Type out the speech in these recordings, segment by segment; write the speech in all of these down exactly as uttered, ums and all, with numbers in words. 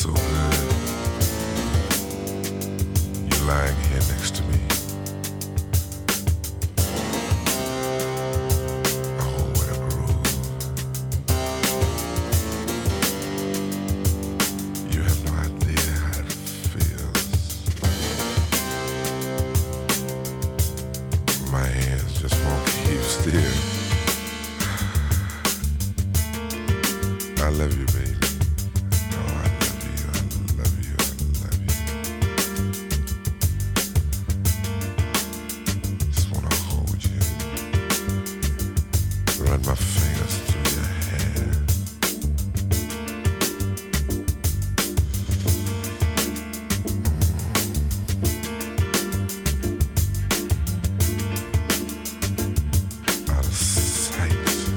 so good. You're lying here next to me. Oh, what a groove. You have no idea how it feels. My hands just won't keep still. I love you, baby. Oh, I love you, I love you, I love you. Just wanna hold you. Run my fingers through your hair. Mm. Out of sight.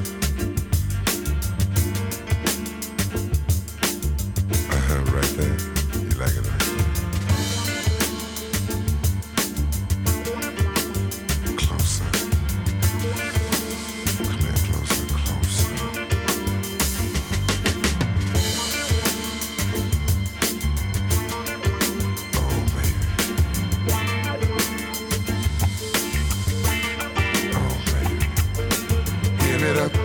Right there. You like it right there. Closer. Come here, closer, closer. Oh, baby. Oh, baby. Give it up.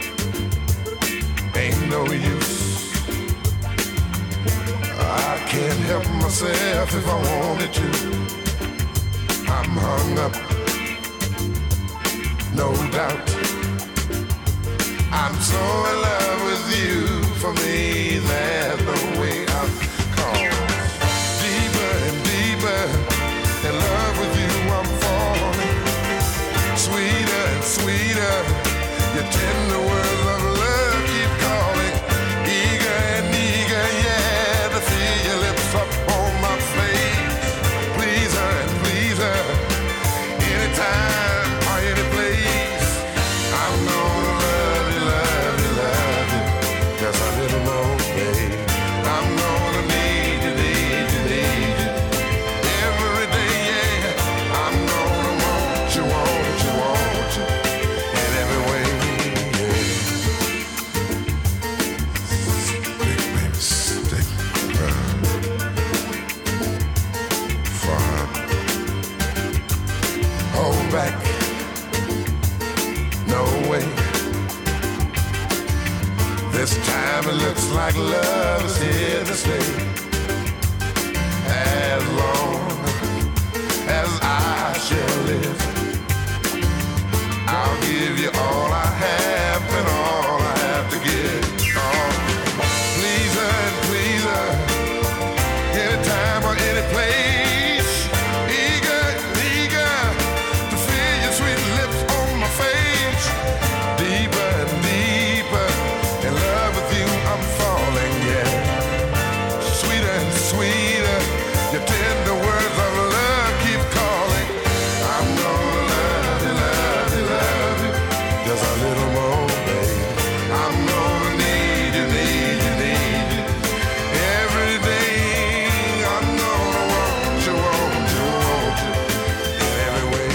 Ain't no use. I can't help myself if I wanted to. I'm hung up, no doubt. I'm so in love with you. For me, there's no way out. Cause deeper and deeper in love with you, I'm falling. Sweeter and sweeter, your tender words of love keep calling. Eager and eager, yeah, to feel your lips up on my face. Please her and please her, anytime or any place. I'm gonna love you, love you, love you, just a little more, babe. I'm gonna need you, need you, need you, every day, yeah. I'm gonna want you, want you, want you, in every way, yeah. Stick, baby, stick. Far. Hold back. No way. This time it looks like love is here to stay. As long as I shall live, I'll give you all I have and all I have to give. Oh, please her and please her, anytime or any place. Eager, eager to feel your sweet lips on my face. Deeper and deeper in love with you, I'm falling, yeah. Sweeter and sweeter, your tender words of love keep calling. I'm gonna love you, love you, love you, just a little more, babe. I'm gonna need you, need you, need you, every day. I'm gonna want you, want you, want you, in every way.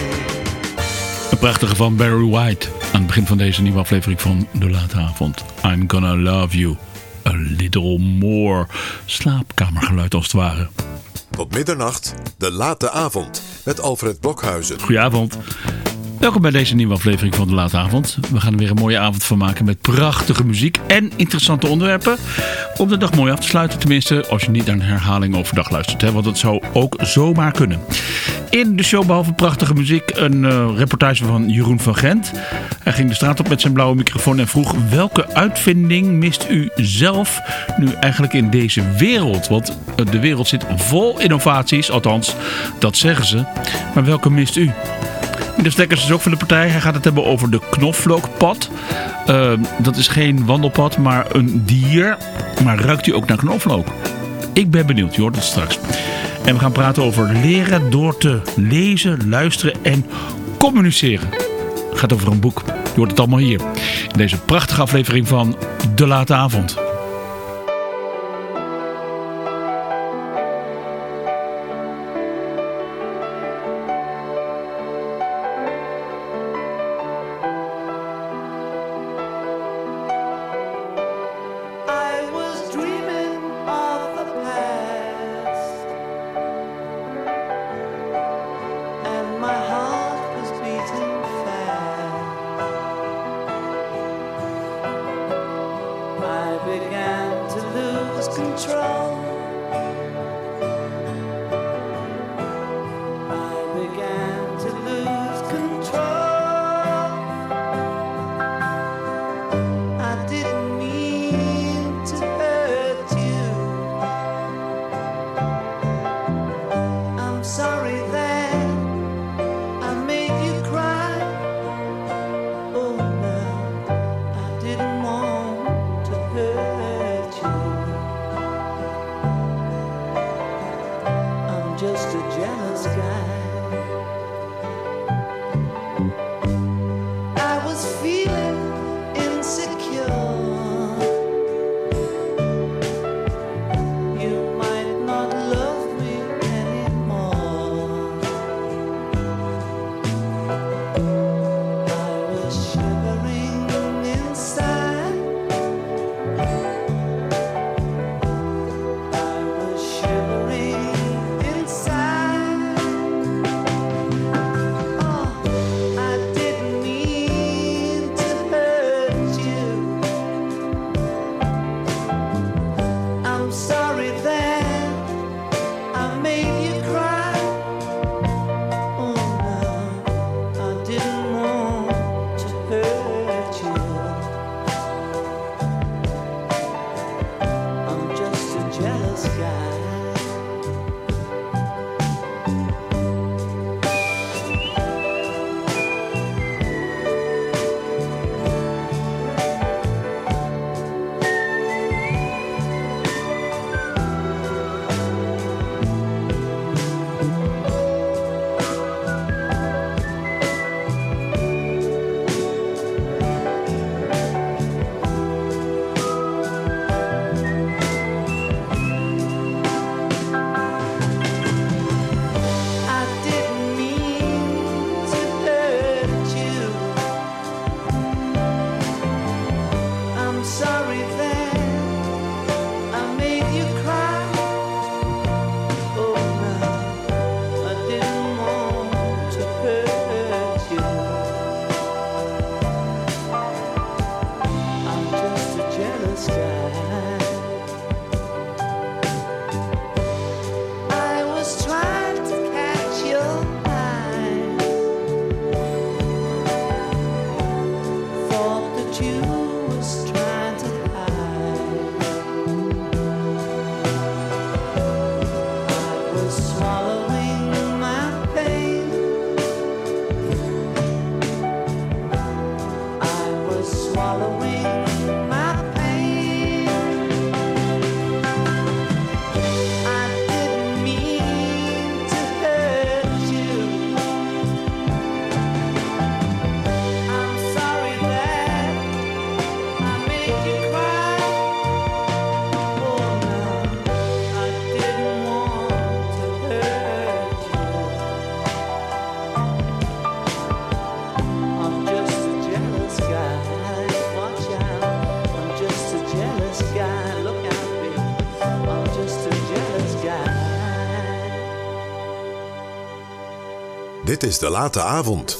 Een prachtige van Barry White aan het begin van deze nieuwe aflevering van De Late Avond. I'm Gonna Love You a Little More. Slaapkamergeluid als het ware. Tot middernacht, De Late Avond met Alfred Blokhuizen. Goedenavond. Welkom bij deze nieuwe aflevering van De Late Avond. We gaan er weer een mooie avond van maken met prachtige muziek en interessante onderwerpen. Om de dag mooi af te sluiten, tenminste als je niet naar een herhaling overdag luistert. Hè, want dat zou ook zomaar kunnen. In de show, behalve prachtige muziek, een uh, reportage van Jeroen van Gent. Hij ging de straat op met zijn blauwe microfoon en vroeg: welke uitvinding mist u zelf nu eigenlijk in deze wereld? Want uh, de wereld zit vol innovaties, althans, dat zeggen ze. Maar welke mist u? Meneer Stekkers is ook van de partij. Hij gaat het hebben over de knoflookpad. Uh, dat is geen wandelpad, maar een dier. Maar ruikt u ook naar knoflook? Ik ben benieuwd, je hoort het straks. En we gaan praten over leren door te lezen, luisteren en communiceren. Het gaat over een boek. Je hoort het allemaal hier. In deze prachtige aflevering van De Late Avond. I was dreaming of the Dit is De Late Avond.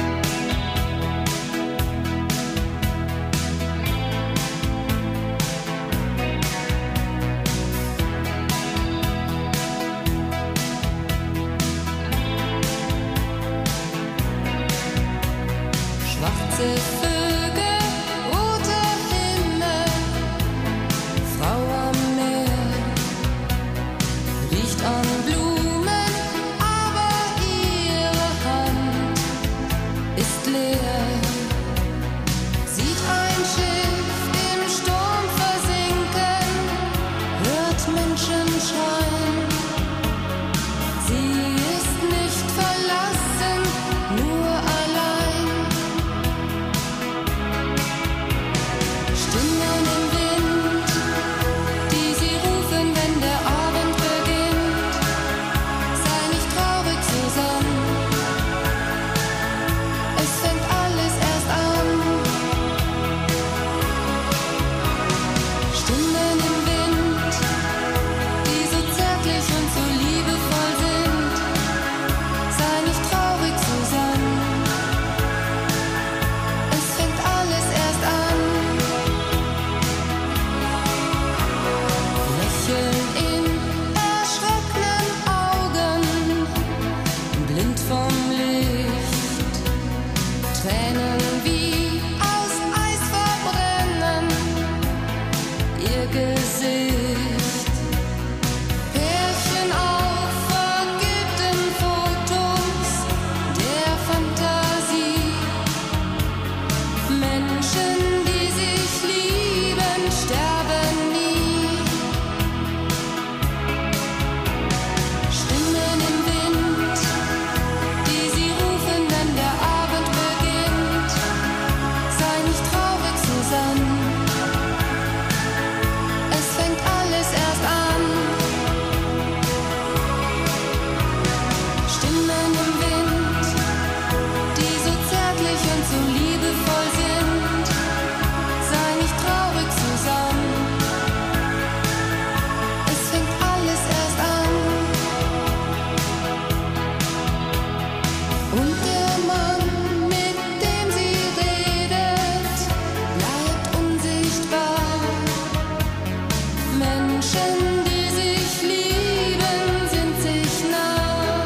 Schwarze Vögel, roter Himmel, Frau am Meer, riecht an Blumen, aber ihre Hand ist leer. Sieht ein Schiff im Sturm versinken, hört Menschen schreien. Sie ist nicht verlassen, nur allein. Stimmen im Wind, die sie rufen, wenn der Abend beginnt. Sei nicht traurig, Susanne, es fängt alles erst an. Stimmen im Wind, die so zärtlich und so liebevoll sind. Sei nicht traurig, Susanne, es fängt alles erst an. Lächeln in erschrockenen Augen, blind vom Licht. Tränen wie aus Eis verbrennen ihr Gesicht. Pärchen auf vergilbten Fotos der Fantasie. Menschen, die sich lieben, sterben nie. Stimmen im Wind, die sie rufen, wenn der Abend beginnt. Sei nicht traurig, Susanne, es fängt alles erst an. Stimmen im Wind, die so zärtlich und so liebevoll sind. Sei nicht traurig, Susanne, es fängt alles erst an. Und der Mann, mit dem sie redet, bleibt unsichtbar. Menschen, die sich lieben, sind sich nah.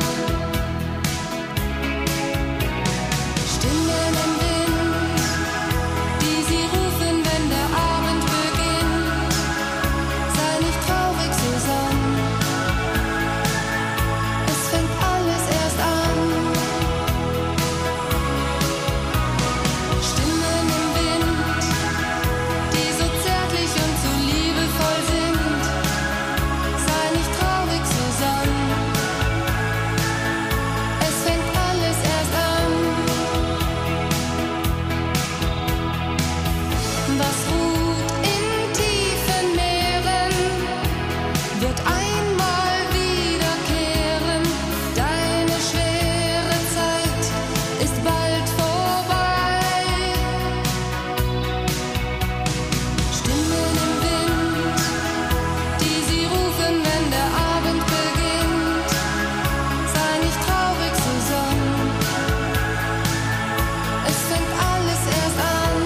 Stimmen im Wind, die sie rufen, wenn der Abend beginnt. Sei nicht traurig, Susanne, es fängt alles erst an. Stimmen im Wind, die so zärtlich und so liebevoll sind. Sei nicht traurig, Susanne, es fängt alles erst an. Was ruht in tiefen Meeren, wird einmal wiederkehren. Deine schwere Zeit ist bald vorbei. Stimmen im Wind, die sie rufen, wenn der Abend beginnt. Sei nicht traurig, Susanne, es fängt alles erst an.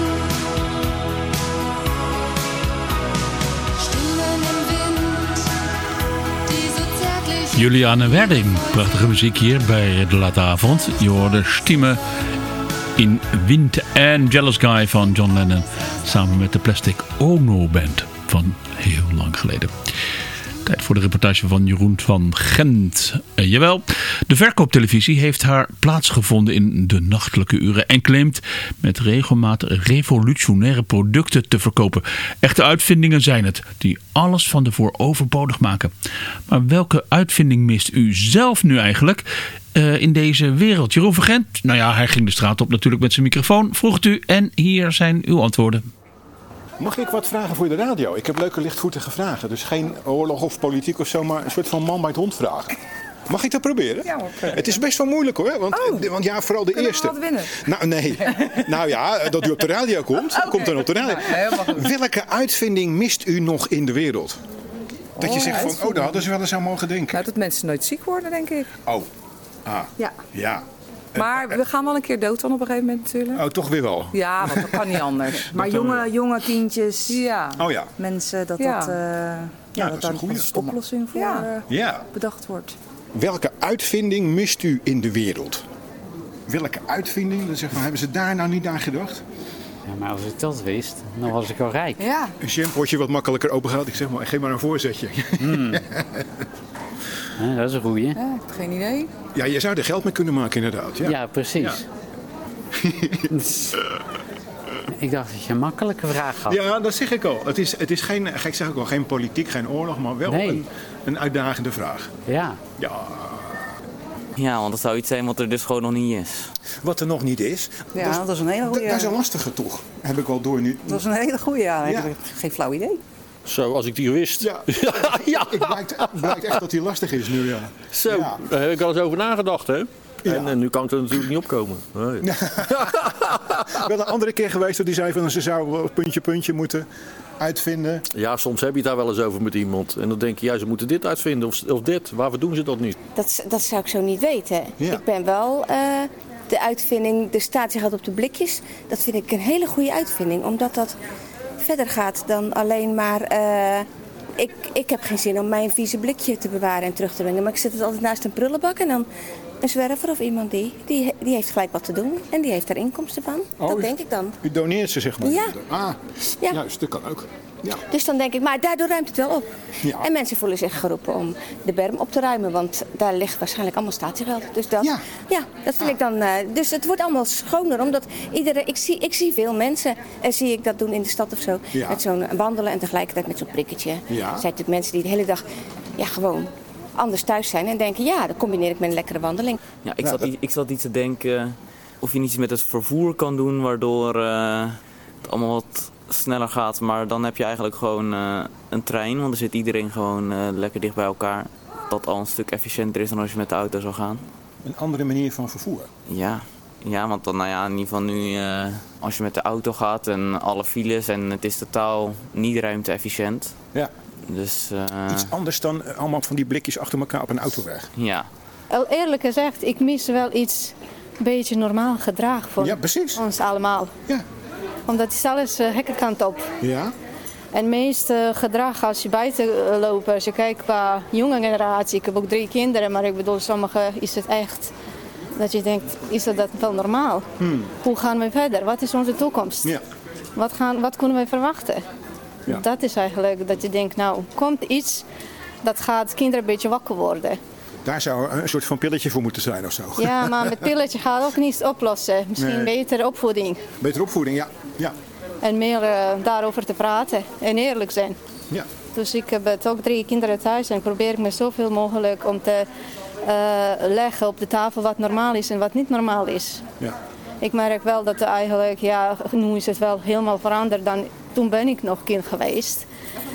Stimmen im Wind, die so zärtlich. Juliane Werding, prachtige muziek hier bij De Late Avond. Je hoorde Stimmen in Wind en Jealous Guy van John Lennon. Samen met de Plastic Ono Band van heel lang geleden. Tijd voor de reportage van Jeroen van Gent. Eh, jawel, de verkooptelevisie heeft haar plaats gevonden in de nachtelijke uren en claimt met regelmatig revolutionaire producten te verkopen. Echte uitvindingen zijn het, die alles van tevoren overbodig maken. Maar welke uitvinding mist u zelf nu eigenlijk uh, in deze wereld? Jeroen van Gent, nou ja, hij ging de straat op natuurlijk met zijn microfoon, vroeg het u en hier zijn uw antwoorden. Mag ik wat vragen voor de radio? Ik heb leuke lichtvoetige vragen. Dus geen oorlog of politiek of zo, maar een soort van man bij het hond vragen. Mag ik dat proberen? Ja, hoor. Het is best wel moeilijk hoor. Want, oh, want ja, vooral de kunnen eerste. we wat winnen? Nou, nee. nou ja, dat u op de radio komt. Okay. Komt dan op de radio. Ja, welke uitvinding mist u nog in de wereld? Dat je oh, zegt van, oh, daar hadden ze wel eens aan mogen denken. Nou, dat mensen nooit ziek worden, denk ik. Oh. Ah, Ja. ja. Maar we gaan wel een keer dood dan op een gegeven moment natuurlijk. Oh, toch weer wel? Ja, want dat kan niet anders. Maar jonge, jonge kindjes, Ja. Oh ja. mensen, dat Ja. dat, uh, ja, dat dat is daar een goeie. een oplossing voor Ja. uh, Ja. bedacht wordt. Welke uitvinding mist u in de wereld? Welke uitvinding? Dan zeg maar, hebben ze daar nou niet aan gedacht? Ja, maar als ik dat wist, dan was ik al rijk. Ja. Een shampootje wat makkelijker opengaat. Ik zeg maar, geef maar een voorzetje. Mm. Ja, dat is een goeie. Ja, ik heb geen idee. Ja, je zou er geld mee kunnen maken inderdaad. Ja, Ja, precies. Ik dacht dat je een makkelijke vraag had. Ja, dat zeg ik al. Het is, het is geen, ik zeg ook al, geen politiek, geen oorlog, maar wel Nee. een, een uitdagende vraag. Ja. Ja. Ja, want dat zou iets zijn wat er dus gewoon nog niet is. Wat er nog niet is, Ja, dat is een hele dat, goede. dat is een lastige toch. Heb ik wel door nu. Dat is een hele goede, ja. Ja. Ik heb geen flauw idee. Zo, als ik die wist. Ja, ja. het blijkt, het blijkt echt dat die lastig is nu, ja. Zo, Ja. daar heb ik al eens over nagedacht, hè? Ja. En, en nu kan het er natuurlijk niet opkomen. Nee. Wel een andere keer geweest dat die zei van ze zou wel puntje puntje moeten uitvinden. Ja, soms heb je het daar wel eens over met iemand. En dan denk je, ja, ze moeten dit uitvinden of, of dit. Waarvoor doen ze dat niet? Dat, dat zou ik zo niet weten. Ja. Ik ben wel uh, de uitvinding, de statiegeld op de blikjes. Dat vind ik een hele goede uitvinding. Omdat dat verder gaat dan alleen maar... Uh, ik, ik heb geen zin om mijn vieze blikje te bewaren en terug te brengen. Maar ik zet het altijd naast een prullenbak en dan... Een zwerver of iemand die, die, die heeft gelijk wat te doen. En die heeft daar inkomsten van. Oh, dat u- denk ik dan. U doneert ze, zeg maar. Ja. Ah, Ja. juist, dat kan ook. Ja. Dus dan denk ik, maar daardoor ruimt het wel op. Ja. En mensen voelen zich geroepen om de berm op te ruimen. Want daar ligt waarschijnlijk allemaal statiegeld. Dus dat, Ja. ja, dat vind ik dan... Uh, dus het wordt allemaal schoner. Omdat iedereen... Ik zie, ik zie veel mensen, en zie ik dat doen in de stad of zo. Ja. Met zo'n wandelen en tegelijkertijd met zo'n prikketje. Ja. Er zijn natuurlijk mensen die de hele dag... Ja, gewoon anders thuis zijn en denken... Ja, dan combineer ik met een lekkere wandeling. Ja, ik, Ja, zat, dat- i- ik zat iets te denken of je niet iets met het vervoer kan doen waardoor eh, het allemaal wat sneller gaat. Maar dan heb je eigenlijk gewoon eh, een trein, want dan zit iedereen gewoon eh, lekker dicht bij elkaar. Dat al een stuk efficiënter is dan als je met de auto zou gaan. Een andere manier van vervoer. Ja, ja want dan, nou ja, in ieder geval nu eh, als je met de auto gaat en alle files en het is totaal niet ruimte-efficiënt. Ja. Dus eh, Iets anders dan eh, allemaal van die blikjes achter elkaar op een autoweg. ja. Al eerlijk gezegd, ik mis wel iets een beetje normaal gedrag voor Ja, precies. ons allemaal. Ja. Omdat het is alles uh, hekkenkant op. Ja. En meest uh, gedrag als je buiten uh, loopt, als je kijkt qua jonge generatie. Ik heb ook drie kinderen, maar ik bedoel, sommigen is het echt dat je denkt, is dat wel normaal? Hmm. Hoe gaan we verder? Wat is onze toekomst? Ja. Wat, gaan, wat kunnen we verwachten? Ja. Dat is eigenlijk dat je denkt, nou, komt iets dat gaat kinderen een beetje wakker worden. Daar zou een soort van pilletje voor moeten zijn of zo. Ja, maar met pilletje gaat ook niet oplossen. Misschien Nee. betere opvoeding. Betere opvoeding, ja. Ja. En meer uh, daarover te praten en eerlijk zijn. Ja. Dus ik heb het ook drie kinderen thuis en probeer ik me zoveel mogelijk om te uh, leggen op de tafel wat normaal is en wat niet normaal is. Ja. Ik merk wel dat er eigenlijk, ja, nu is het wel helemaal veranderd dan toen ben ik nog kind geweest.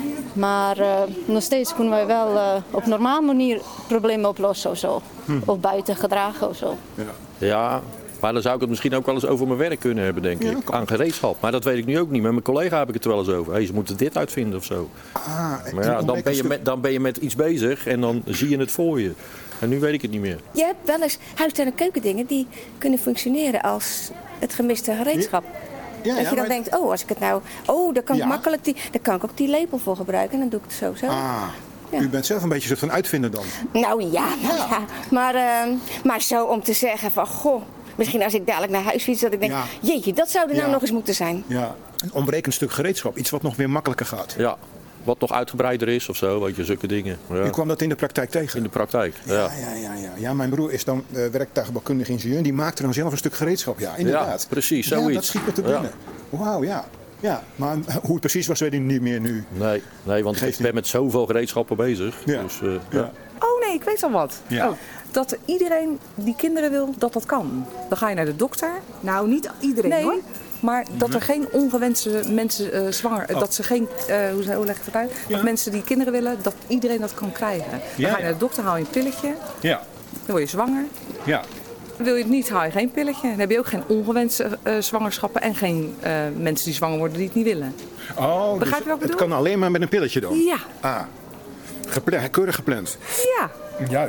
Maar uh, nog steeds kunnen we wel uh, op normaal manier problemen oplossen of zo. Hm. Of buiten gedragen of zo. Ja. Ja, maar dan zou ik het misschien ook wel eens over mijn werk kunnen hebben, denk Ja, ik. kan. Aan gereedschap. Maar dat weet ik nu ook niet. Met mijn collega heb ik het er wel eens over. Hey, ze moeten dit uitvinden of zo. Ah, Maar ja, dan ben, je met, dan ben je met iets bezig en dan zie je het voor je. En nu weet ik het niet meer. Je hebt wel eens huis- en keukendingen die kunnen functioneren als het gemiste gereedschap. Ja, dat ja, je dan maar- denkt, oh, als ik het nou... Oh, dan kan ik Ja. makkelijk die... Dan kan ik ook die lepel voor gebruiken en dan doe ik het zo zo. Ah, Ja. u bent zelf een beetje een soort van uitvinder dan. Nou ja, nou ja. Maar, uh, maar zo om te zeggen van, goh... Misschien als ik dadelijk naar huis fiets, dat ik denk... Ja. Jeetje, dat zou er nou Ja. nog eens moeten zijn. Ja. Een ontbrekend stuk gereedschap. Iets wat nog weer makkelijker gaat. Ja, wat nog uitgebreider is of zo, weet je, zulke dingen. Ja. U kwam dat in de praktijk tegen? In de praktijk, ja. Ja, ja, ja, ja. ja, mijn broer is dan uh, werktuigbouwkundig ingenieur. Die maakte dan zelf een stuk gereedschap. Ja, inderdaad. Ja, precies, Ja, zoiets. dat schiet me te Ja. binnen. Wauw, ja. Ja, maar uh, hoe het precies was, weet ik niet meer nu. Nee, nee, want Geeft ik ben niet. met zoveel gereedschappen bezig. Ja. Dus, uh, Ja. ja. Oh nee, ik weet al wat. Ja. Oh, dat iedereen die kinderen wil, dat dat kan. Dan ga je naar de dokter. Nou, niet iedereen Nee, hoor. maar dat er geen ongewenste mensen uh, zwanger... Oh. Dat ze geen... Uh, hoe, hoe leg ik het uit? Ja. Dat mensen die kinderen willen, dat iedereen dat kan krijgen. Dan Ja, ga je ja. naar de dokter, haal je een pilletje. Ja, Dan word je zwanger. ja. Wil je het niet, haal je geen pilletje. Dan heb je ook geen ongewenste uh, zwangerschappen... en geen uh, mensen die zwanger worden die het niet willen. Oh, dus Begrijp je wat ik het bedoel? kan alleen maar met een pilletje dan? Ja, Ah, gepla- keurig gepland. ja. Juist.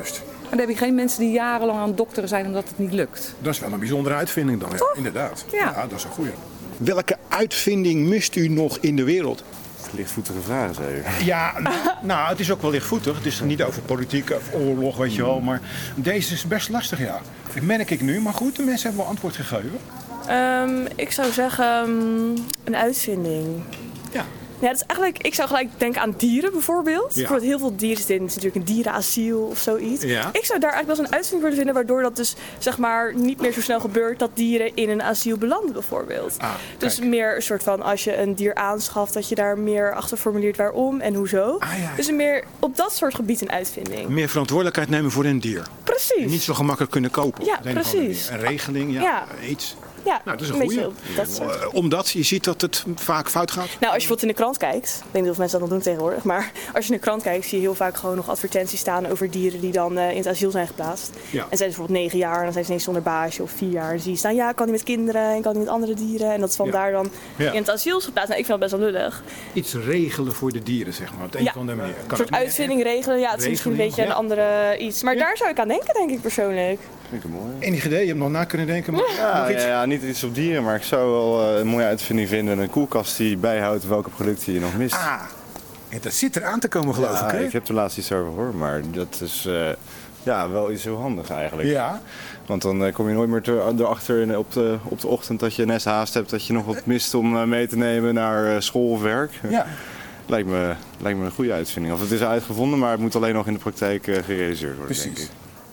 En dan heb je geen mensen die jarenlang aan het dokteren zijn omdat het niet lukt. Dat is wel een bijzondere uitvinding dan, ja. Toch? Inderdaad. Ja. Dat is een goeie. Welke uitvinding mist u nog in de wereld? Lichtvoetige vragen, zei u. Ja, nou, nou, het is ook wel lichtvoetig. Het is niet over politiek of oorlog, weet je wel. Maar deze is best lastig, ja. Dat merk ik nu. Maar goed, de mensen hebben wel antwoord gegeven. Um, ik zou zeggen um, een uitvinding. Ja. Ja, dat is eigenlijk, ik zou gelijk denken aan dieren bijvoorbeeld. Ja. Bijvoorbeeld heel veel dieren zitten in het is natuurlijk een dierenasiel of zoiets. Ja. Ik zou daar eigenlijk wel eens een uitvinding voor vinden waardoor dat dus zeg maar niet meer zo snel gebeurt dat dieren in een asiel belanden bijvoorbeeld. Ah, dus kijk. meer een soort van als je een dier aanschaft dat je daar meer achter formuleert waarom en hoezo. Ah, ja. Dus een meer op dat soort gebied een uitvinding. Meer verantwoordelijkheid nemen voor een dier. Precies. En niet zo gemakkelijk kunnen kopen. Ja, op de een of andere precies. manier. Een regeling, ja. Ja. Iets. Ja, Nou, dat is een een goeie. beetje op dat soort. Uh, Omdat je ziet dat het vaak fout gaat. Nou, als je bijvoorbeeld in de krant kijkt, ik weet niet of mensen dat nog doen tegenwoordig, maar als je in de krant kijkt zie je heel vaak gewoon nog advertenties staan over dieren die dan uh, in het asiel zijn geplaatst. Ja. En zijn ze bijvoorbeeld negen jaar en dan zijn ze ineens zonder baasje of vier jaar. En zie je staan, ja, kan niet met kinderen en kan niet met andere dieren. En dat is vandaar dan Ja. in het asiel is geplaatst. Nou, ik vind dat best wel lullig. Iets regelen voor de dieren, zeg maar. Op de een Ja. of andere manier. Een Kan soort het- uitvinding regelen, ja, het is misschien een beetje Regeling, een andere iets. Maar daar zou ik aan denken, denk ik persoonlijk. Vind ik mooi. Enig idee, je hebt nog na kunnen denken. Maar Ja, nog iets? ja, ja, niet iets op dieren, maar ik zou wel uh, een mooie uitvinding vinden. Een koelkast die bijhoudt welke producten je nog mist. Ah, en dat zit er aan te komen, geloof ja, ik. Hè? ik heb er laatst iets over gehoord, maar dat is uh, ja, wel iets heel handig eigenlijk. Ja. Want dan uh, kom je nooit meer te, erachter in- op de, op de ochtend dat je net haast hebt, dat je nog wat mist om uh, mee te nemen naar uh, school of werk. Ja. Lijkt me, lijkt me een goede uitvinding. Of het is uitgevonden, maar het moet alleen nog in de praktijk uh, gerealiseerd worden, Precies. denk ik.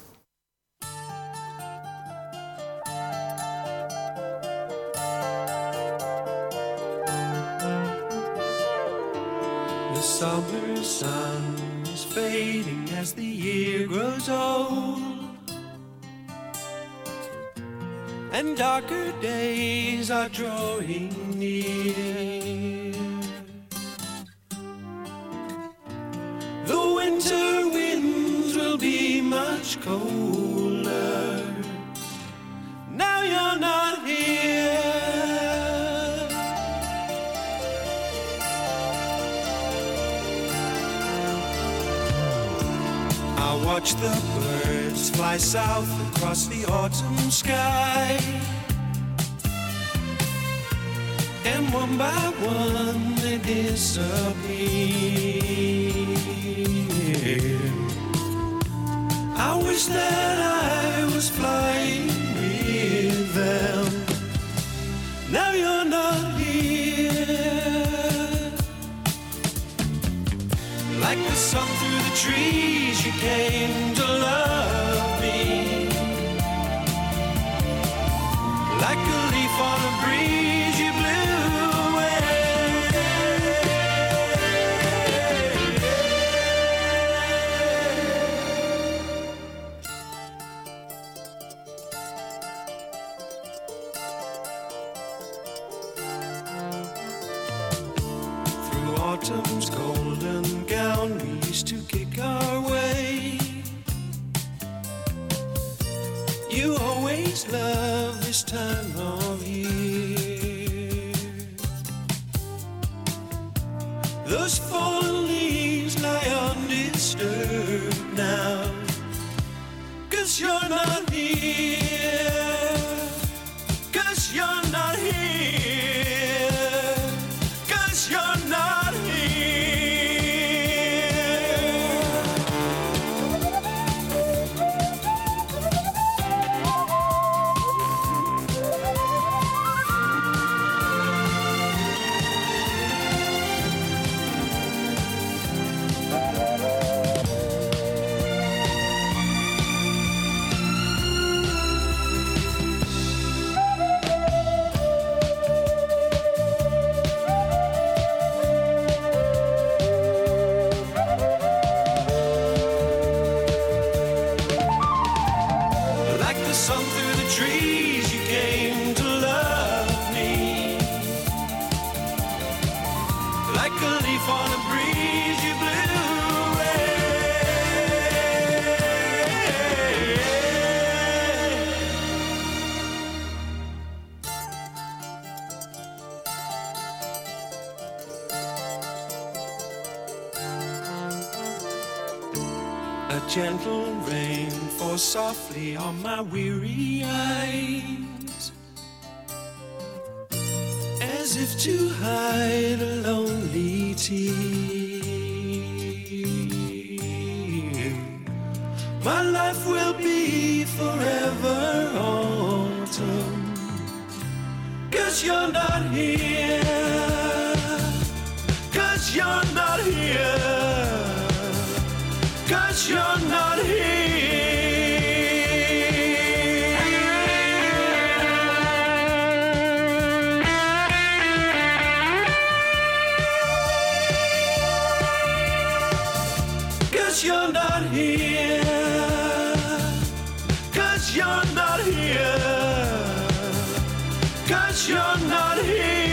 The summer sun is fading as the year grows old, and darker days are drawing near. The winter winds will be much colder. Now you're not here. I watch the birds fly south across the autumn sky, and one by one they disappear. I wish that I was flying with them. Now you're not here. Like the sun through the trees, you came to love me. Like a leaf on a breeze, you blew away. Through autumn's golden gown, we used to kick our way. You always love this time of year. Those fallen leaves lie undisturbed now, 'cause you're not here. 'Cause you're not here. 'Cause you're not here. Like the sun through the trees, you came to love me. Like a leaf on a breeze, you blew away. A gentle rain falls softly on my weary eyes, as if to hide a lonely tear. My life will be forever autumn, 'cause you're not here, 'cause you're not here, 'cause you're not here. You're not here, 'cause you're not here, 'cause you're not here.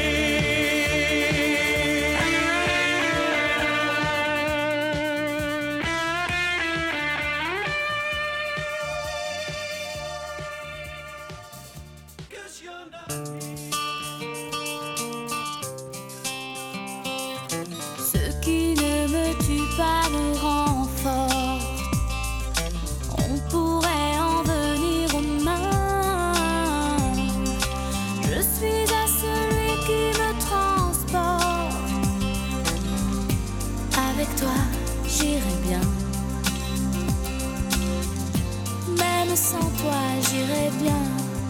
Ce qui ne me tue pas me rend fort. On pourrait en venir aux mains. Je suis à celui qui me transporte. Avec toi, j'irai bien. Même sans toi, j'irai bien.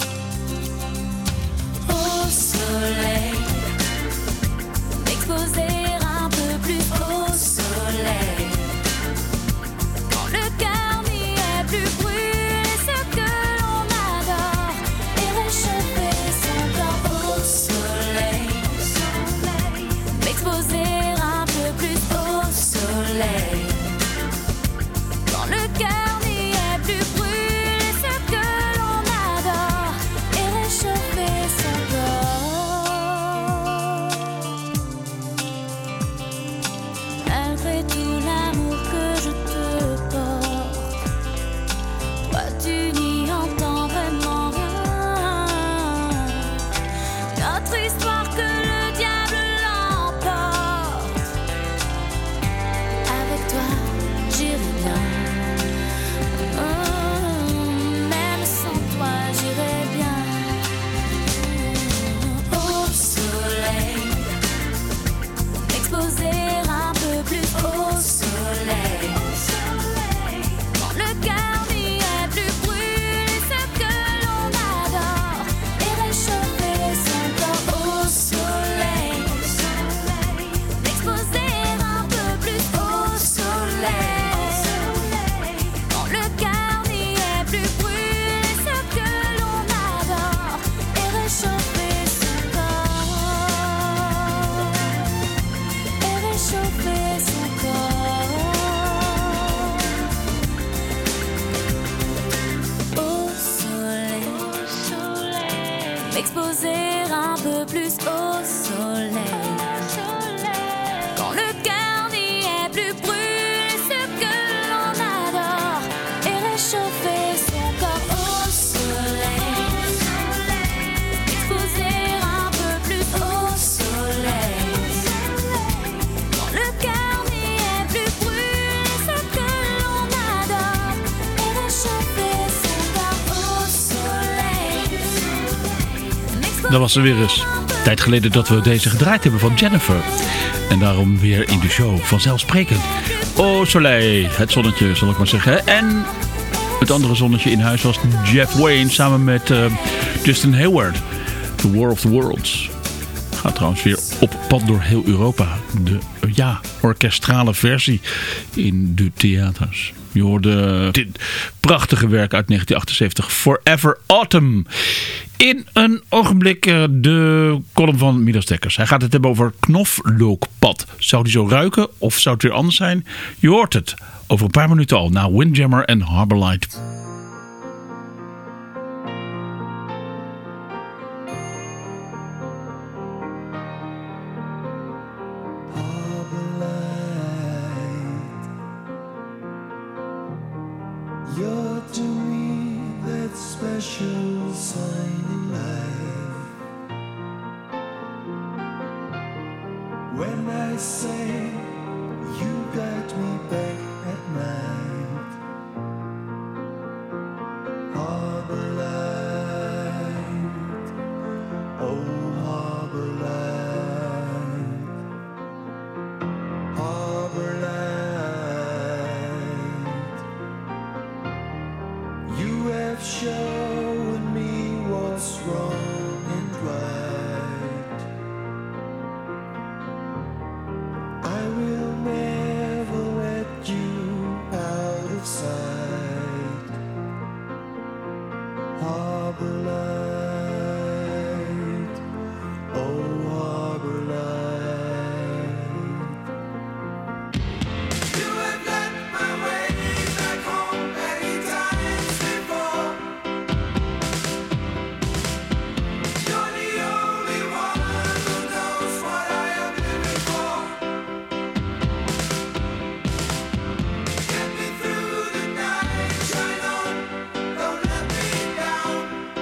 Au soleil, m'exposer un peu plus au soleil. Quand le cœur n'y est plus, brûler ce que l'on adore et réchauffer son corps au soleil. M'exposer un peu plus au soleil. Quand le cœur n'y est plus, brûler ce que l'on adore et réchauffer son corps. Malgré tout l'amour que je te porte, toi tu n'y entends vraiment rien. Notre histoire que le diable l'emporte. Avec toi j'irai bien. Mmh, même sans toi j'irai bien. Au soleil, m'exposer un peu plus au soleil. Quand le cœur n'y est plus, brûler ce que l'on adore et réchauffer son corps au soleil. M'exposer un peu plus au soleil. Quand le cœur n'y est plus, brûler ce que l'on adore et réchauffer son corps. Et réchauffer son corps. Au soleil, m'exposer un peu plus au soleil. Quand le cœur n'y est plus, brûler ce que l'on adore et réchauffer son corps au soleil. M'exposer un peu plus au soleil. Quand le cœur n'y est plus, brûler ce que l'on adore et réchauffer son corps au soleil. Dat was er weer eens. Een tijd geleden dat we deze gedraaid hebben van Jennifer. En daarom weer in de show. Vanzelfsprekend. Oh Soleil. Het zonnetje zal ik maar zeggen. En het andere zonnetje in huis was Jeff Wayne. Samen met uh, Justin Hayward. The War of the Worlds. Gaat trouwens weer op pad door heel Europa. De uh, ja, orkestrale versie in de theaters. Je hoorde dit prachtige werk uit negentien achtenzeventig. Forever Autumn. In een ogenblik uh, de column van Midas Dekkers. Hij gaat het hebben over knoflookpad. Zou die zo ruiken of zou het weer anders zijn? Je hoort het over een paar minuten al. Na Windjammer en Harborlight. You're to me that special sign in life. When I say you got me back at night. Harbor light, oh harbor light. You have led my way back home many times before. You're the only one who knows what I am living for. Get me through the night, shine on, don't let me down.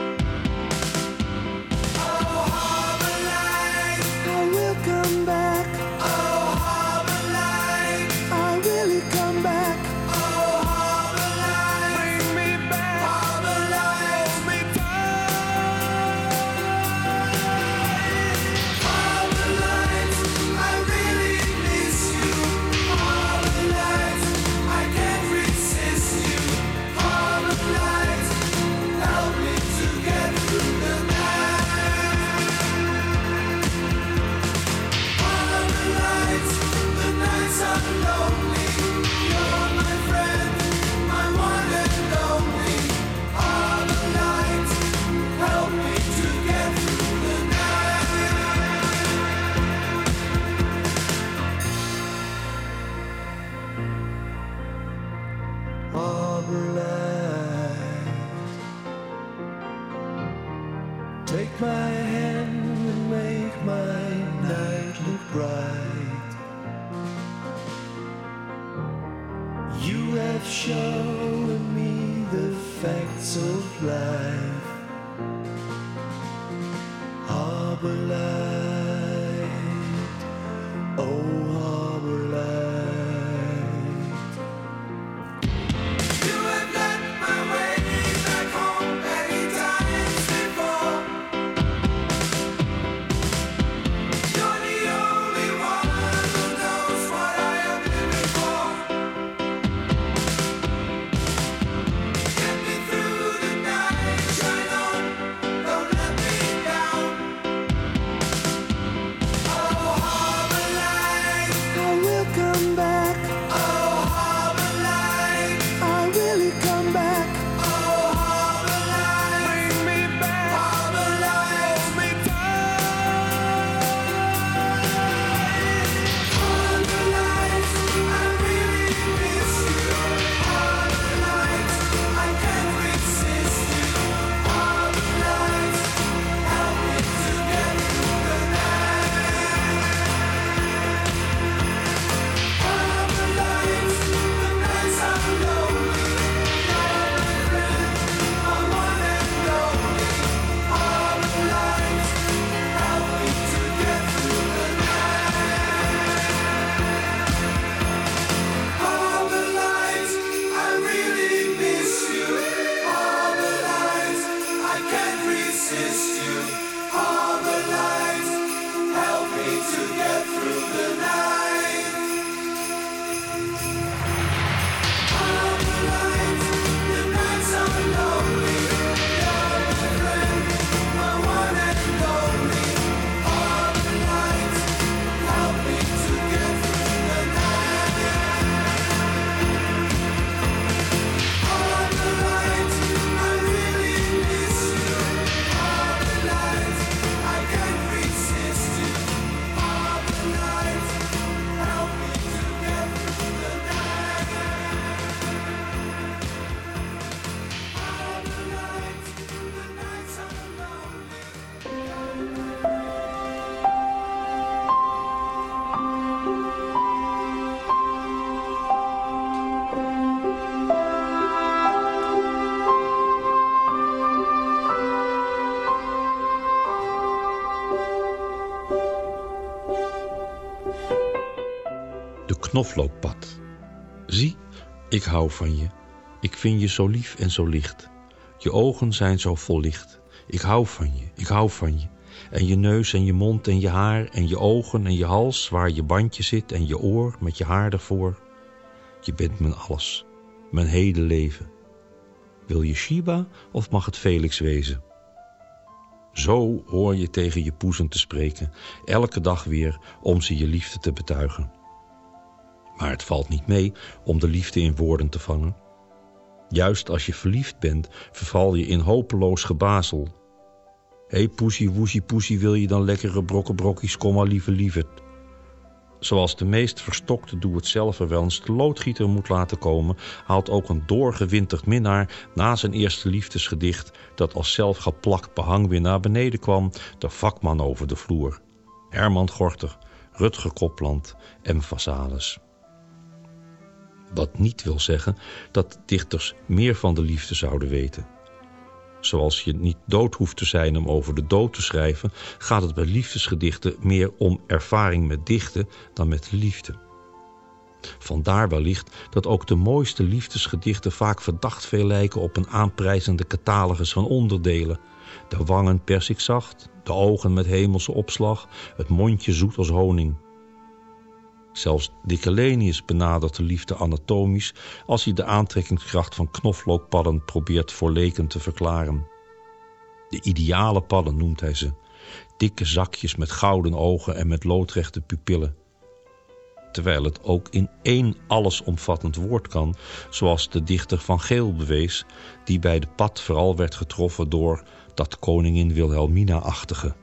Oh harbor light, I will come back. Oh harbor light, I really come back. Oh harbor light, bring me back. Harbor light, hold me tight. Harbor light, I really miss you. Harbor light, I can't resist you. Harbor light, help me to get through the night. Harbor light, the nights are lonely. You're my friend, my one and only. Harbor light, help me to get through the night. Harbor light, take my hand and make my night look bright. You have shown me the facts of life. Harbor light, oh harbor light. You have led my way back home many times before. You're the only one who knows what I am living for. Get me through the night, shine on, don't let me down. Oh harbor light, I will come back. Oh harbor light, I really come back. Oh harbor light, bring me back. Harbor light, hold me tight. Harbor light, I really miss you. Harbor light, I can't resist you. Harbor light, help me to get through the night. Harbor light, the nights are lonely. You're my friend, my one and only. Harbor light, help me to get through the night. Harbor light, I really miss you. Harbor light, I can't resist you. Harbor light, help me to get through the night. Harbor light, the nights are lonely. You're my friend, my one and only. Harbor light, help me to get through the night. Harbor light, I really miss you. Harbor light, I can't resist you. Harbor light, help me to get through the night. Harbor light, the nights are lonely. De knoflookpad. Zie, ik hou van je. Ik vind je zo lief en zo licht. Je ogen zijn zo vol licht. Ik hou van je, ik hou van je. En je neus en je mond en je haar en je ogen en je hals waar je bandje zit en je oor met je haar ervoor. Je bent mijn alles, mijn hele leven. Wil je Shiba of mag het Felix wezen? Zo hoor je tegen je poezen te spreken, elke dag weer om ze je liefde te betuigen. Maar het valt niet mee om de liefde in woorden te vangen. Juist als je verliefd bent, verval je in hopeloos gebazel. Hé hey, poesie, woesie, poesie, wil je dan lekkere brokken brokkies, kom maar lieve lieverd. Zoals de meest verstokte doe-het-zelf er wel eens de loodgieter moet laten komen, haalt ook een doorgewinterd minnaar na zijn eerste liefdesgedicht, dat als zelfgeplakt behang weer naar beneden kwam, de vakman over de vloer. Herman Gorter, Rutger Kopland en Vazalis. Wat niet wil zeggen dat dichters meer van de liefde zouden weten. Zoals je niet dood hoeft te zijn om over de dood te schrijven, gaat het bij liefdesgedichten meer om ervaring met dichten dan met liefde. Vandaar wellicht dat ook de mooiste liefdesgedichten vaak verdacht veel lijken op een aanprijzende catalogus van onderdelen. De wangen persikzacht, de ogen met hemelse opslag, het mondje zoet als honing. Zelfs Dichelenius benadert de liefde anatomisch als hij de aantrekkingskracht van knoflookpadden probeert voor leken te verklaren. De ideale padden noemt hij ze, dikke zakjes met gouden ogen en met loodrechte pupillen. Terwijl het ook in één allesomvattend woord kan, zoals de dichter Van Geel bewees, die bij de pad vooral werd getroffen door dat koningin Wilhelmina-achtige.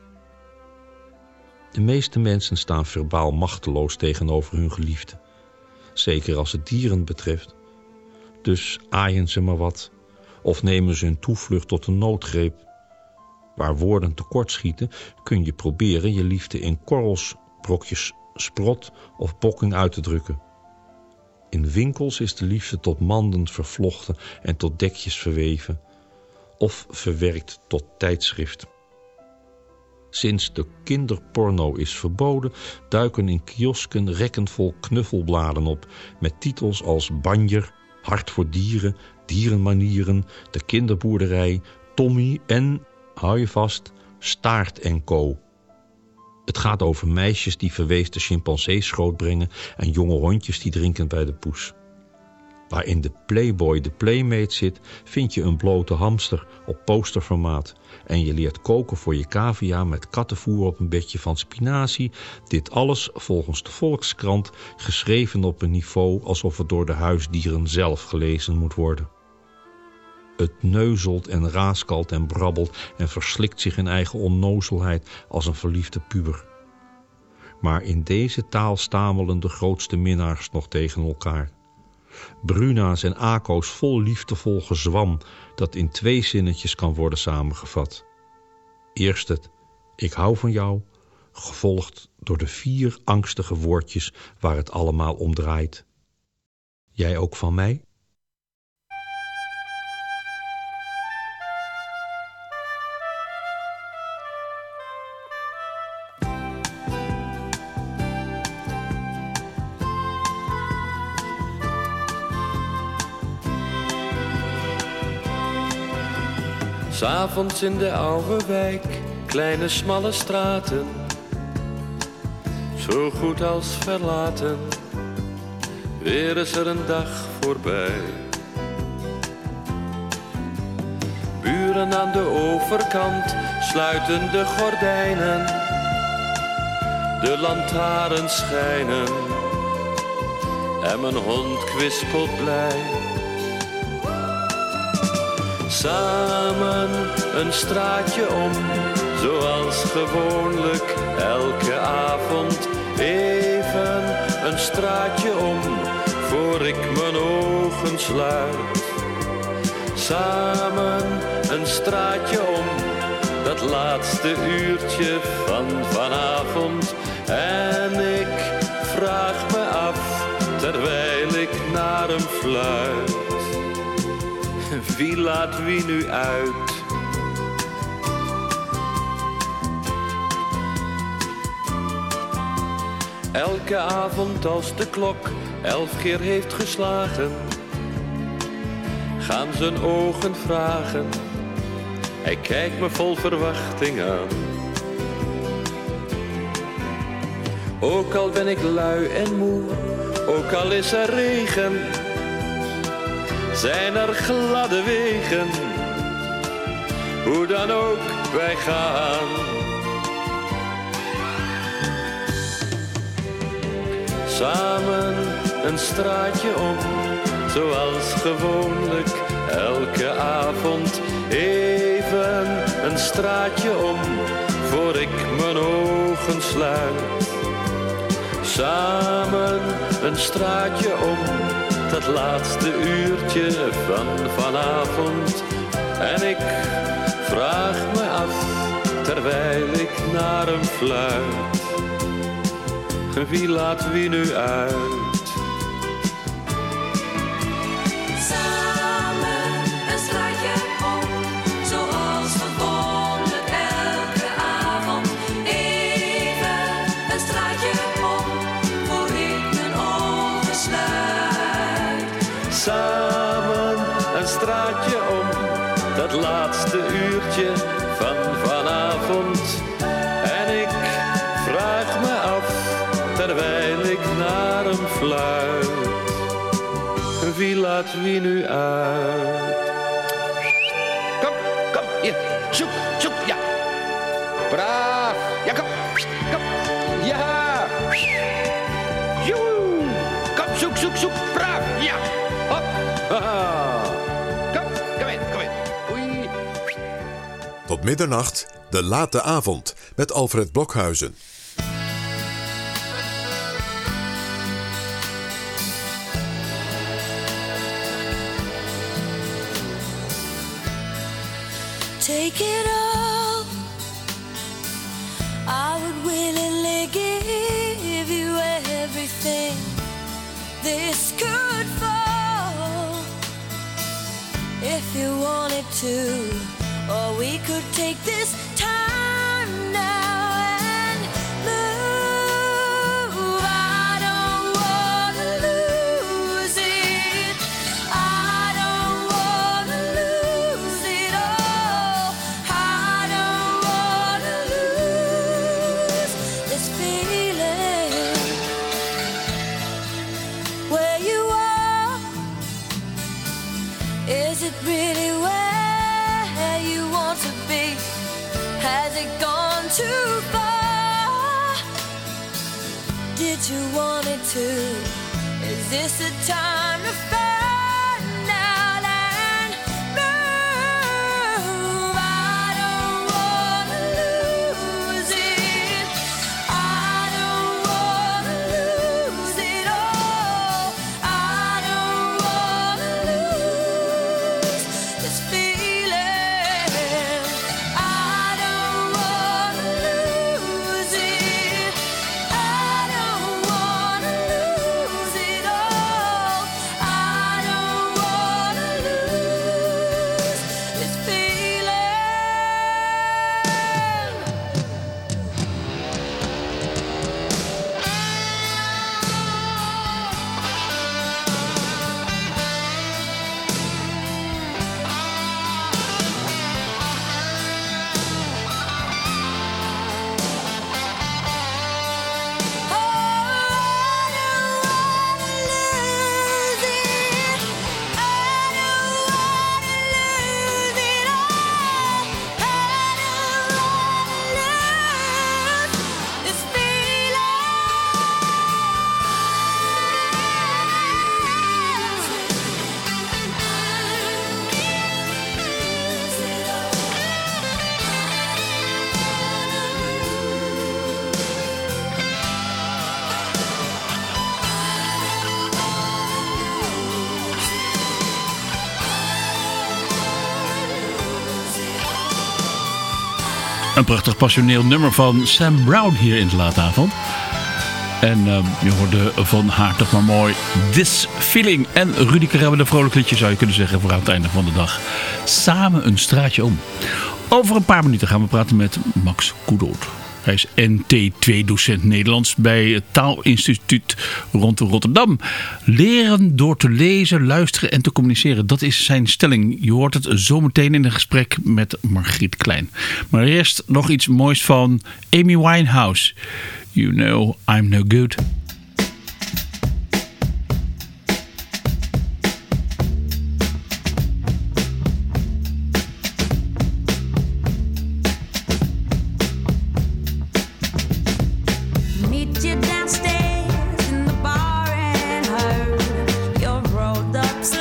De meeste mensen staan verbaal machteloos tegenover hun geliefde, zeker als het dieren betreft. Dus aaien ze maar wat, of nemen ze hun toevlucht tot een noodgreep. Waar woorden tekortschieten, kun je proberen je liefde in korrels, brokjes sprot of bokking uit te drukken. In winkels is de liefde tot manden vervlochten en tot dekjes verweven, of verwerkt tot tijdschrift. Sinds de kinderporno is verboden, duiken in kiosken rekken vol knuffelbladen op, met titels als Banjer, Hart voor dieren, Dierenmanieren, De kinderboerderij, Tommy en, hou je vast, Staart en Co. Het gaat over meisjes die verweesde chimpansees grootbrengen en jonge hondjes die drinken bij de poes. Waar in de Playboy de Playmate zit, vind je een blote hamster op posterformaat. En je leert koken voor je cavia met kattenvoer op een bedje van spinazie. Dit alles volgens de Volkskrant geschreven op een niveau alsof het door de huisdieren zelf gelezen moet worden. Het neuzelt en raaskalt en brabbelt en verslikt zich in eigen onnozelheid als een verliefde puber. Maar in deze taal stamelen de grootste minnaars nog tegen elkaar. Bruna's en Aco's vol liefdevol gezwam dat in twee zinnetjes kan worden samengevat. Eerst het ik hou van jou, gevolgd door de vier angstige woordjes waar het allemaal om draait. Jij ook van mij? S'avonds in de oude wijk, kleine smalle straten, zo goed als verlaten, weer is er een dag voorbij. Buren aan de overkant sluiten de gordijnen, de lantaarns schijnen en mijn hond kwispelt blij. Samen een straatje om, zoals gewoonlijk elke avond. Even een straatje om, voor ik mijn ogen sluit. Samen een straatje om, dat laatste uurtje van vanavond. En ik vraag me af, terwijl ik naar hem fluit. Wie laat wie nu uit? Elke avond als de klok elf keer heeft geslagen, gaan zijn ogen vragen. Hij kijkt me vol verwachting aan. Ook al ben ik lui en moe, ook al is er regen, zijn er gladde wegen, hoe dan ook wij gaan. Samen een straatje om, zoals gewoonlijk elke avond. Even een straatje om, voor ik mijn ogen sluit. Samen een straatje om, dat laatste uurtje van vanavond. En ik vraag me af, terwijl ik naar hem fluit, wie laat wie nu uit? Samen een straatje om, zoals gewoonlijk elke avond. Even een straatje om, voor ik mijn ogen sluit. Samen een straatje om, dat laatste uurtje van vanavond. En ik vraag me af, terwijl ik naar hem fluit, wie laat wie nu uit? Kom, kom, hier, zoek, zoek, ja. Braaf, ja, kom, kom, ja. Joe, kom, zoek, zoek, zoek, braaf, ja. Hop, haha. Kom, kom in, kom in. Oei. Tot middernacht, de late avond, met Alfred Blokhuizen. Take it all, I would willingly give you everything this could fall, if you wanted to, or we could take this time now and move. I don't wanna lose it, I don't wanna lose it all, I don't wanna lose this feeling. Where you are, is it really where you want to be? Has it gone too far? Did you want it to? Is this the time to find out and move? I don't wanna lose it, I don't wanna lose it all, I don't wanna lose this feeling. I don't wanna lose it, I don't wanna lose it all, I don't wanna lose this feeling. Een prachtig passioneel nummer van Sam Brown hier in de late avond. En uh, je hoorde van haar toch maar mooi This Feeling. En Rudy Karel met een vrolijk liedje zou je kunnen zeggen voor aan het einde van de dag. Samen een straatje om. Over een paar minuten gaan we praten met Max Koedold. Hij is N T twee docent Nederlands bij het Taalinstituut rond Rotterdam. Leren door te lezen, luisteren en te communiceren. Dat is zijn stelling. Je hoort het zometeen in een gesprek met Margriet Klein. Maar eerst nog iets moois van Amy Winehouse. You know I'm no good. Meet you downstairs in the bar and heard you're rolled up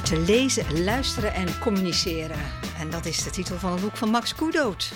te lezen, luisteren en communiceren. En dat is de titel van het boek van Max Koedoot.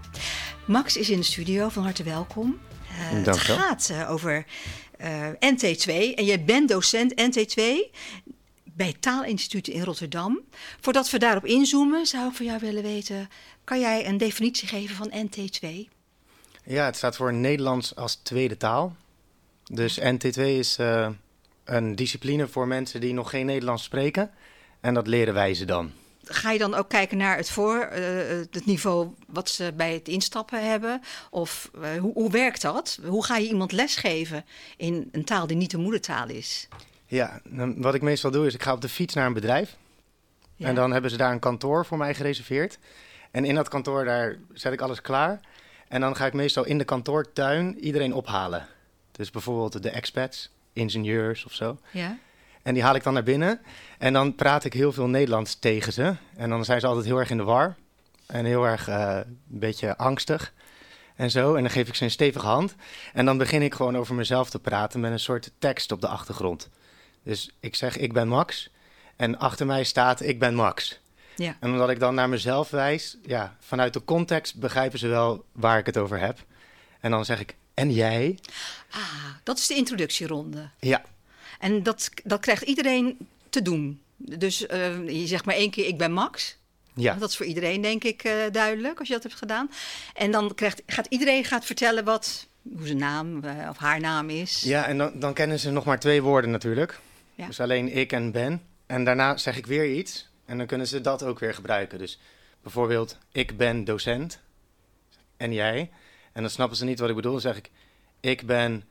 Max is in de studio, van harte welkom. Uh, het gaat uh, over uh, N T twee en jij bent docent N T twee bij het Taalinstituut in Rotterdam. Voordat we daarop inzoomen, zou ik van jou willen weten, kan jij een definitie geven van N T twee? Ja, het staat voor Nederlands als tweede taal. Dus N T twee is uh, een discipline voor mensen die nog geen Nederlands spreken. En dat leren wij ze dan. Ga je dan ook kijken naar het voor, uh, het niveau wat ze bij het instappen hebben? Of uh, hoe, hoe werkt dat? Hoe ga je iemand lesgeven in een taal die niet de moedertaal is? Ja, wat ik meestal doe is ik ga op de fiets naar een bedrijf. Ja. En dan hebben ze daar een kantoor voor mij gereserveerd. En in dat kantoor daar zet ik alles klaar. En dan ga ik meestal in de kantoortuin iedereen ophalen. Dus bijvoorbeeld de expats, ingenieurs of zo. Ja. En die haal ik dan naar binnen. En dan praat ik heel veel Nederlands tegen ze. En dan zijn ze altijd heel erg in de war. En heel erg uh, een beetje angstig. En zo. En dan geef ik ze een stevige hand. En dan begin ik gewoon over mezelf te praten met een soort tekst op de achtergrond. Dus ik zeg, ik ben Max. En achter mij staat, ik ben Max. Ja. En omdat ik dan naar mezelf wijs, ja, vanuit de context begrijpen ze wel waar ik het over heb. En dan zeg ik, en jij? Ah, dat is de introductieronde. Ja. En dat, dat krijgt iedereen te doen. Dus uh, je zegt maar één keer, ik ben Max. Ja. Dat is voor iedereen, denk ik, uh, duidelijk, als je dat hebt gedaan. En dan krijgt, gaat iedereen gaat vertellen wat, hoe zijn naam uh, of haar naam is. Ja, en dan, dan kennen ze nog maar twee woorden natuurlijk. Ja. Dus alleen ik en ben. En daarna zeg ik weer iets. En dan kunnen ze dat ook weer gebruiken. Dus bijvoorbeeld, ik ben docent. En jij? En dan snappen ze niet wat ik bedoel. Dan zeg ik, ik ben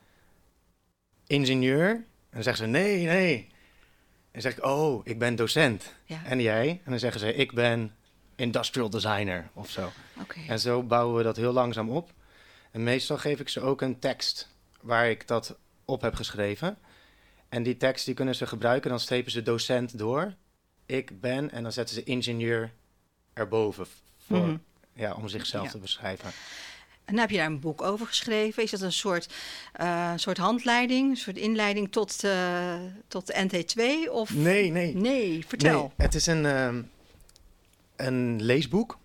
ingenieur. En dan zeggen ze, nee, nee. En dan zeg ik, oh, ik ben docent. Ja. En jij? En dan zeggen ze, ik ben industrial designer of zo. Okay. En zo bouwen we dat heel langzaam op. En meestal geef ik ze ook een tekst waar ik dat op heb geschreven. En die tekst die kunnen ze gebruiken. Dan strepen ze docent door. Ik ben, en dan zetten ze ingenieur erboven. Voor, mm-hmm. Ja, om zichzelf ja. te beschrijven. En dan heb je daar een boek over geschreven. Is dat een soort, uh, soort handleiding, een soort inleiding tot, uh, tot N T twee? Of... Nee, nee. Nee, vertel. Nee, het is een, uh, een leesboek.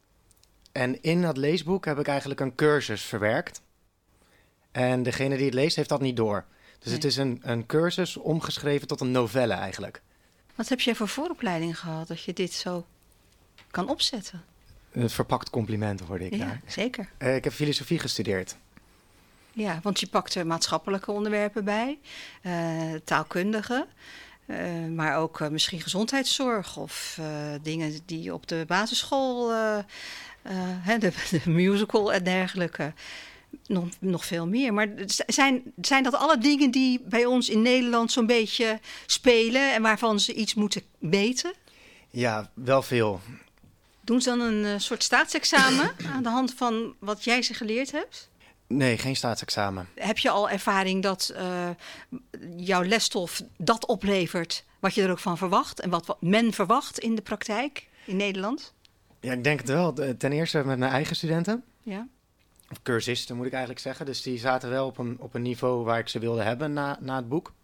En in dat leesboek heb ik eigenlijk een cursus verwerkt. En degene die het leest heeft dat niet door. Dus nee. Het is een, een cursus omgeschreven tot een novelle eigenlijk. Wat heb jij voor vooropleiding gehad dat je dit zo kan opzetten? Een verpakt compliment hoorde ik ja, daar. Zeker. Uh, ik heb filosofie gestudeerd. Ja, want je pakt er maatschappelijke onderwerpen bij, uh, taalkundige, uh, maar ook uh, misschien gezondheidszorg of uh, dingen die op de basisschool, uh, uh, hè, de, de musical en dergelijke. Nog, nog veel meer. Maar zijn, zijn dat alle dingen die bij ons in Nederland zo'n beetje spelen en waarvan ze iets moeten weten? Ja, wel veel. Doen ze dan een uh, soort staatsexamen aan de hand van wat jij ze geleerd hebt? Nee, geen staatsexamen. Heb je al ervaring dat uh, jouw lesstof dat oplevert wat je er ook van verwacht en wat, wat men verwacht in de praktijk in Nederland? Ja, ik denk het wel. Ten eerste met mijn eigen studenten. Ja. Of cursisten moet ik eigenlijk zeggen. Dus die zaten wel op een, op een niveau waar ik ze wilde hebben na, na het boek.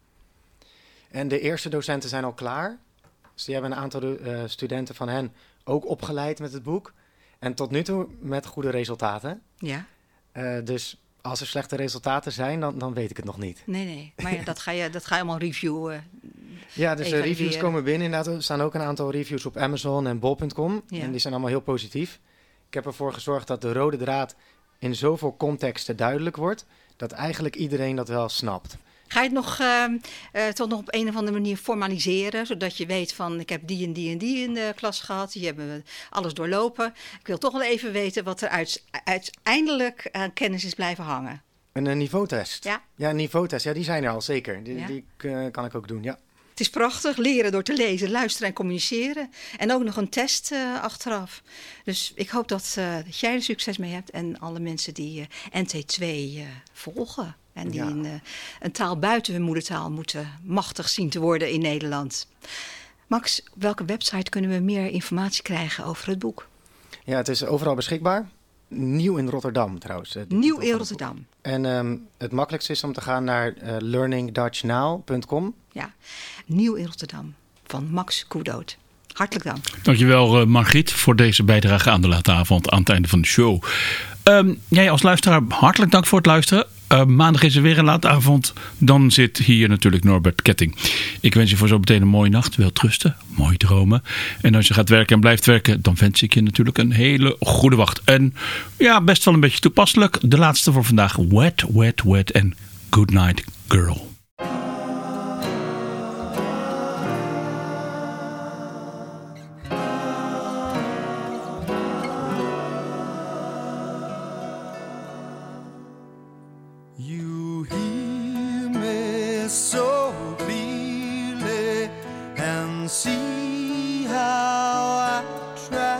En de eerste docenten zijn al klaar. Dus die hebben een aantal uh, studenten van hen ook opgeleid met het boek. En tot nu toe met goede resultaten. Ja. Uh, dus als er slechte resultaten zijn, dan, dan weet ik het nog niet. Nee, nee. Maar ja, dat, ga je, dat ga je allemaal reviewen. Ja, dus de reviews komen binnen. Inderdaad, er staan ook een aantal reviews op Amazon en bol punt com. Ja. En die zijn allemaal heel positief. Ik heb ervoor gezorgd dat de rode draad in zoveel contexten duidelijk wordt, dat eigenlijk iedereen dat wel snapt. Ga je het nog, uh, uh, toch nog op een of andere manier formaliseren, zodat je weet van ik heb die en die en die in de klas gehad, die hebben alles doorlopen. Ik wil toch wel even weten wat er uit, uiteindelijk aan kennis is blijven hangen. Een, een niveautest? Ja. Ja, een niveautest. Ja, die zijn er al zeker. Die, ja. die uh, kan ik ook doen, ja. Het is prachtig, leren door te lezen, luisteren en communiceren. En ook nog een test uh, achteraf. Dus ik hoop dat, uh, dat jij er succes mee hebt en alle mensen die uh, N T twee uh, volgen. En die ja. een, uh, een taal buiten hun moedertaal moeten machtig zien te worden in Nederland. Max, op welke website kunnen we meer informatie krijgen over het boek? Ja, het is overal beschikbaar. Nieuw in Rotterdam trouwens. Nieuw in Rotterdam. En um, het makkelijkste is om te gaan naar uh, learning dutch now punt com. Ja, Nieuw in Rotterdam. van Max Koedoot. Hartelijk dank. Dankjewel uh, Margriet voor deze bijdrage aan de late avond aan het einde van de show. Um, jij als luisteraar, hartelijk dank voor het luisteren. Uh, maandag is er weer een late avond. Dan zit hier natuurlijk Norbert Ketting. Ik wens je voor zo meteen een mooie nacht. Wel trusten, mooi dromen. En als je gaat werken en blijft werken, dan wens ik je natuurlijk een hele goede wacht. En ja, best wel een beetje toepasselijk. De laatste voor vandaag. Wet, wet, wet en Good Night Girl. So clearly and see how I try.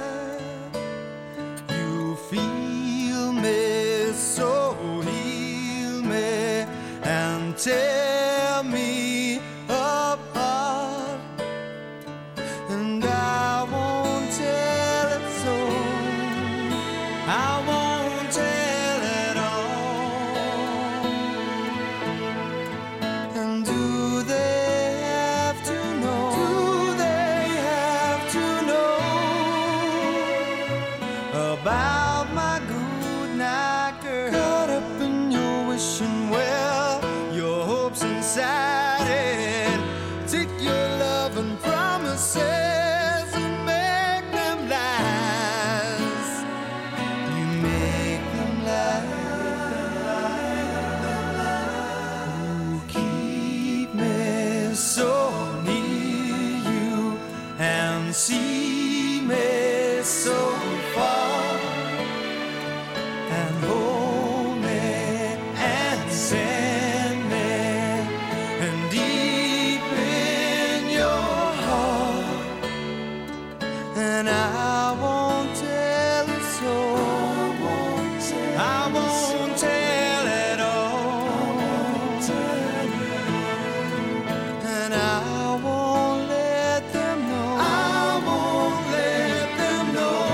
You feel me, so heal me and tear me apart. And I won't tell it so. I won't tell it all. And do they have to know? Do they have to know about my good night girl? Caught up in your wishing well, your hopes inside it. Take your love and promises and make them lies. You make them lies. Keep me so near you and see me so far and hold me and send me and deep in your heart. And I won't tell it so. I won't tell it all. And I won't let them know. I won't let them know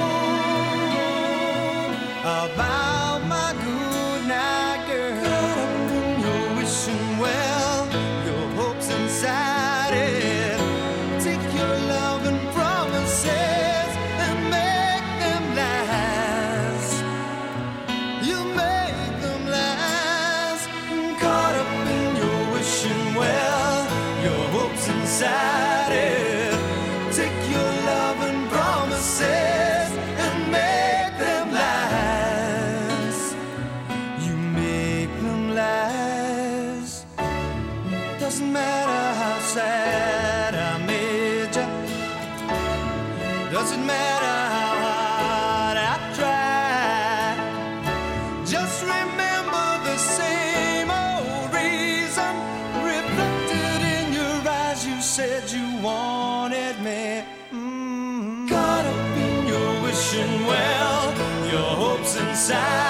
about my good night girl. Caught up in your wishing well, your hopes inside it. Take your love and promises and make them last. You make them last. Caught up in your wishing well, your hopes inside it. Take your love and promises and make them last. You make them last. Doesn't matter how sad I made you. Doesn't matter how hard I tried. Just remember the same old reason reflected in your eyes. You said you wanted me. Mm. Caught up in your wishing well, your hopes inside.